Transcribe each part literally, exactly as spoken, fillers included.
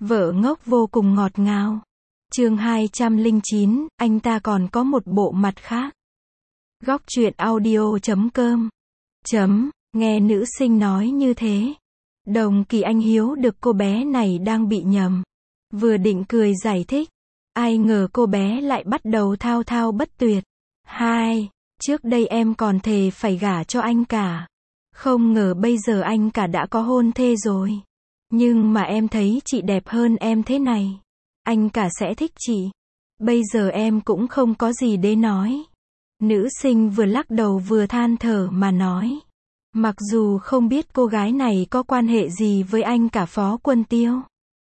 Vợ ngốc vô cùng ngọt ngào. Chương hai trăm lẻ chín, anh ta còn có một bộ mặt khác. Góc truyện audio chấm com. Chấm, nghe nữ sinh nói như thế. Đồng Kỳ Anh hiếu được cô bé này đang bị nhầm. Vừa định cười giải thích. Ai ngờ cô bé lại bắt đầu thao thao bất tuyệt. Hai, trước đây em còn thề phải gả cho anh cả. Không ngờ bây giờ anh cả đã có hôn thê rồi. Nhưng mà em thấy chị đẹp hơn em thế này. Anh cả sẽ thích chị. Bây giờ em cũng không có gì để nói. Nữ sinh vừa lắc đầu vừa than thở mà nói. Mặc dù không biết cô gái này có quan hệ gì với anh cả Phó Quân Tiêu.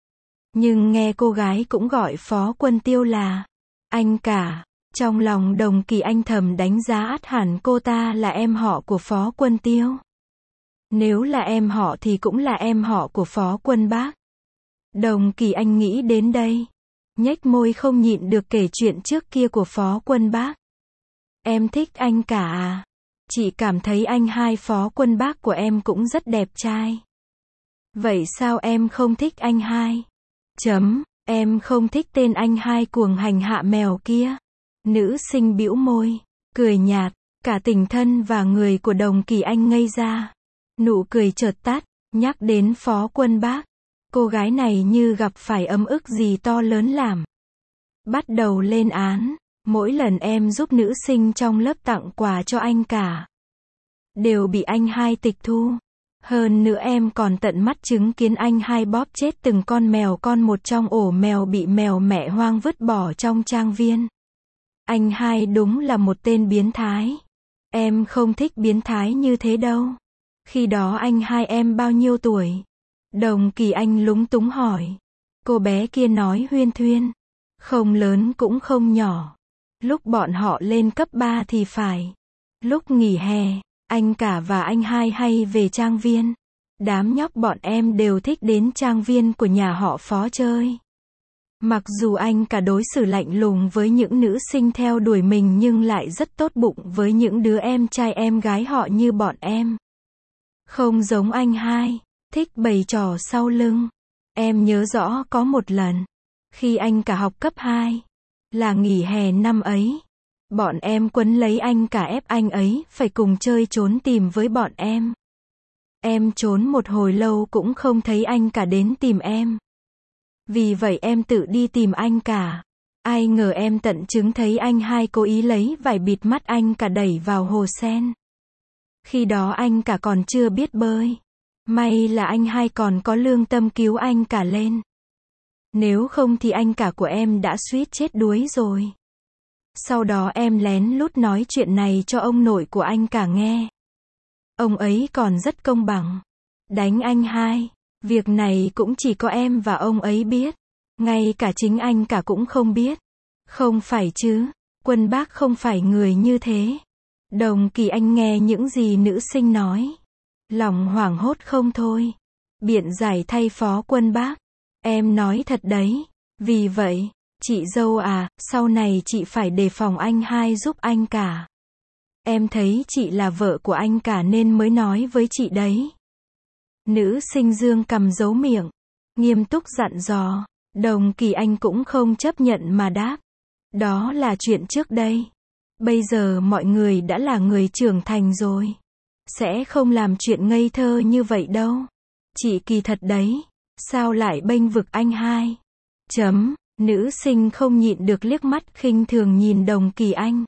Nhưng nghe cô gái cũng gọi Phó Quân Tiêu là anh cả. Trong lòng Đồng Kỳ Anh thầm đánh giá ắt hẳn cô ta là em họ của Phó Quân Tiêu. Nếu là em họ thì cũng là em họ của Phó Quân Bác. Đồng Kỳ Anh nghĩ đến đây. Nhếch môi không nhịn được kể chuyện trước kia của Phó Quân Bác. Em thích anh cả à? Chị cảm thấy anh hai Phó Quân Bác của em cũng rất đẹp trai. Vậy sao em không thích anh hai? Chấm, em không thích tên anh hai cuồng hành hạ mèo kia. Nữ sinh bĩu môi, cười nhạt, cả tình thân và người của Đồng Kỳ Anh ngây ra. Nụ cười chợt tắt, nhắc đến Phó Quân Bác. Cô gái này như gặp phải ấm ức gì to lớn làm. Bắt đầu lên án, mỗi lần em giúp nữ sinh trong lớp tặng quà cho anh cả. Đều bị anh hai tịch thu. Hơn nữa em còn tận mắt chứng kiến anh hai bóp chết từng con mèo con một trong ổ mèo bị mèo mẹ hoang vứt bỏ trong trang viên. Anh hai đúng là một tên biến thái. Em không thích biến thái như thế đâu. Khi đó anh hai em bao nhiêu tuổi? Đồng Kỳ Anh lúng túng hỏi. Cô bé kia nói huyên thuyên. Không lớn cũng không nhỏ. Lúc bọn họ lên cấp ba thì phải. Lúc nghỉ hè, anh cả và anh hai hay về trang viên. Đám nhóc bọn em đều thích đến trang viên của nhà họ Phó chơi. Mặc dù anh cả đối xử lạnh lùng với những nữ sinh theo đuổi mình nhưng lại rất tốt bụng với những đứa em trai em gái họ như bọn em. Không giống anh hai, thích bày trò sau lưng. Em nhớ rõ có một lần, khi anh cả học cấp hai, là nghỉ hè năm ấy. Bọn em quấn lấy anh cả ép anh ấy phải cùng chơi trốn tìm với bọn em. Em trốn một hồi lâu cũng không thấy anh cả đến tìm em. Vì vậy em tự đi tìm anh cả. Ai ngờ em tận chứng thấy anh hai cố ý lấy vải bịt mắt anh cả đẩy vào hồ sen. Khi đó anh cả còn chưa biết bơi. May là anh hai còn có lương tâm cứu anh cả lên. Nếu không thì anh cả của em đã suýt chết đuối rồi. Sau đó em lén lút nói chuyện này cho ông nội của anh cả nghe. Ông ấy còn rất công bằng. Đánh anh hai. Việc này cũng chỉ có em và ông ấy biết. Ngay cả chính anh cả cũng không biết. Không phải chứ. Quân Bác không phải người như thế. Đồng Kỳ Anh nghe những gì nữ sinh nói. Lòng hoảng hốt không thôi. Biện giải thay Phó Quân Bác. Em nói thật đấy. Vì vậy, chị dâu à, sau này chị phải đề phòng anh hai giúp anh cả. Em thấy chị là vợ của anh cả nên mới nói với chị đấy. Nữ sinh dương cầm giấu miệng. Nghiêm túc dặn dò. Đồng Kỳ Anh cũng không chấp nhận mà đáp. Đó là chuyện trước đây. Bây giờ mọi người đã là người trưởng thành rồi. Sẽ không làm chuyện ngây thơ như vậy đâu. Chị kỳ thật đấy. Sao lại bênh vực anh hai? Chấm, nữ sinh không nhịn được liếc mắt khinh thường nhìn Đồng Kỳ Anh.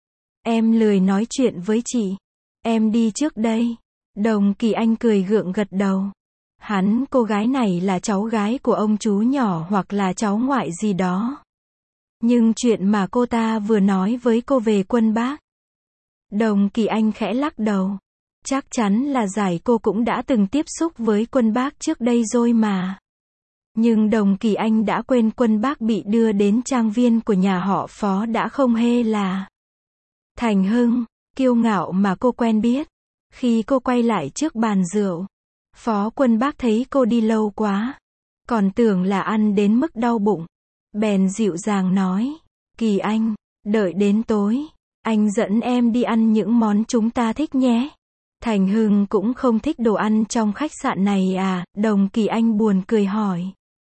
Em lười nói chuyện với chị. Em đi trước đây. Đồng Kỳ Anh cười gượng gật đầu. Hắn cô gái này là cháu gái của ông chú nhỏ hoặc là cháu ngoại gì đó. Nhưng chuyện mà cô ta vừa nói với cô về Quân Bác. Đồng Kỳ Anh khẽ lắc đầu. Chắc chắn là giải cô cũng đã từng tiếp xúc với Quân Bác trước đây rồi mà. Nhưng Đồng Kỳ Anh đã quên Quân Bác bị đưa đến trang viên của nhà họ Phó đã không hề là Thành Hưng, kiêu ngạo mà cô quen biết. Khi cô quay lại trước bàn rượu, Phó Quân Bác thấy cô đi lâu quá. Còn tưởng là ăn đến mức đau bụng. Bèn dịu dàng nói. Kỳ Anh, đợi đến tối. Anh dẫn em đi ăn những món chúng ta thích nhé. Thành Hưng cũng không thích đồ ăn trong khách sạn này à? Đồng Kỳ Anh buồn cười hỏi.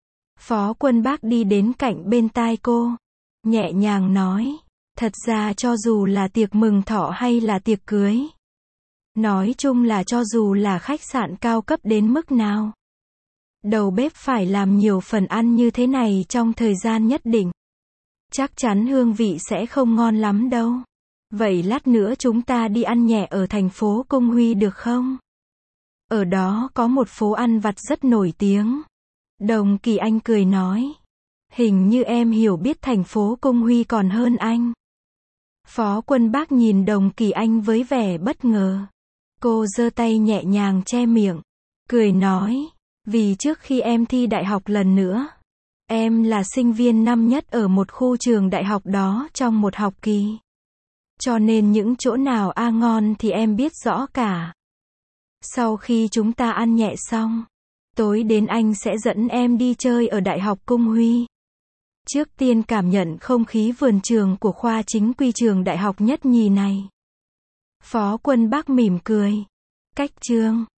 Phó Quân Bác đi đến cạnh bên tai cô, nhẹ nhàng nói, thật ra cho dù là tiệc mừng thọ hay là tiệc cưới, nói chung là cho dù là khách sạn cao cấp đến mức nào, đầu bếp phải làm nhiều phần ăn như thế này trong thời gian nhất định, chắc chắn hương vị sẽ không ngon lắm đâu. Vậy lát nữa chúng ta đi ăn nhẹ ở thành phố Cung Huy được không? Ở đó có một phố ăn vặt rất nổi tiếng. Đồng Kỳ Anh cười nói, hình như em hiểu biết thành phố Cung Huy còn hơn anh. Phó Quân Bác nhìn Đồng Kỳ Anh với vẻ bất ngờ. Cô giơ tay nhẹ nhàng che miệng, cười nói, vì trước khi em thi đại học lần nữa, em là sinh viên năm nhất ở một khu trường đại học đó trong một học kỳ. Cho nên những chỗ nào a ngon thì em biết rõ cả. Sau khi chúng ta ăn nhẹ xong, tối đến anh sẽ dẫn em đi chơi ở Đại học Cung Huy. Trước tiên cảm nhận không khí vườn trường của khoa chính quy trường đại học nhất nhì này. Phó Quân Bác mỉm cười. Cách chương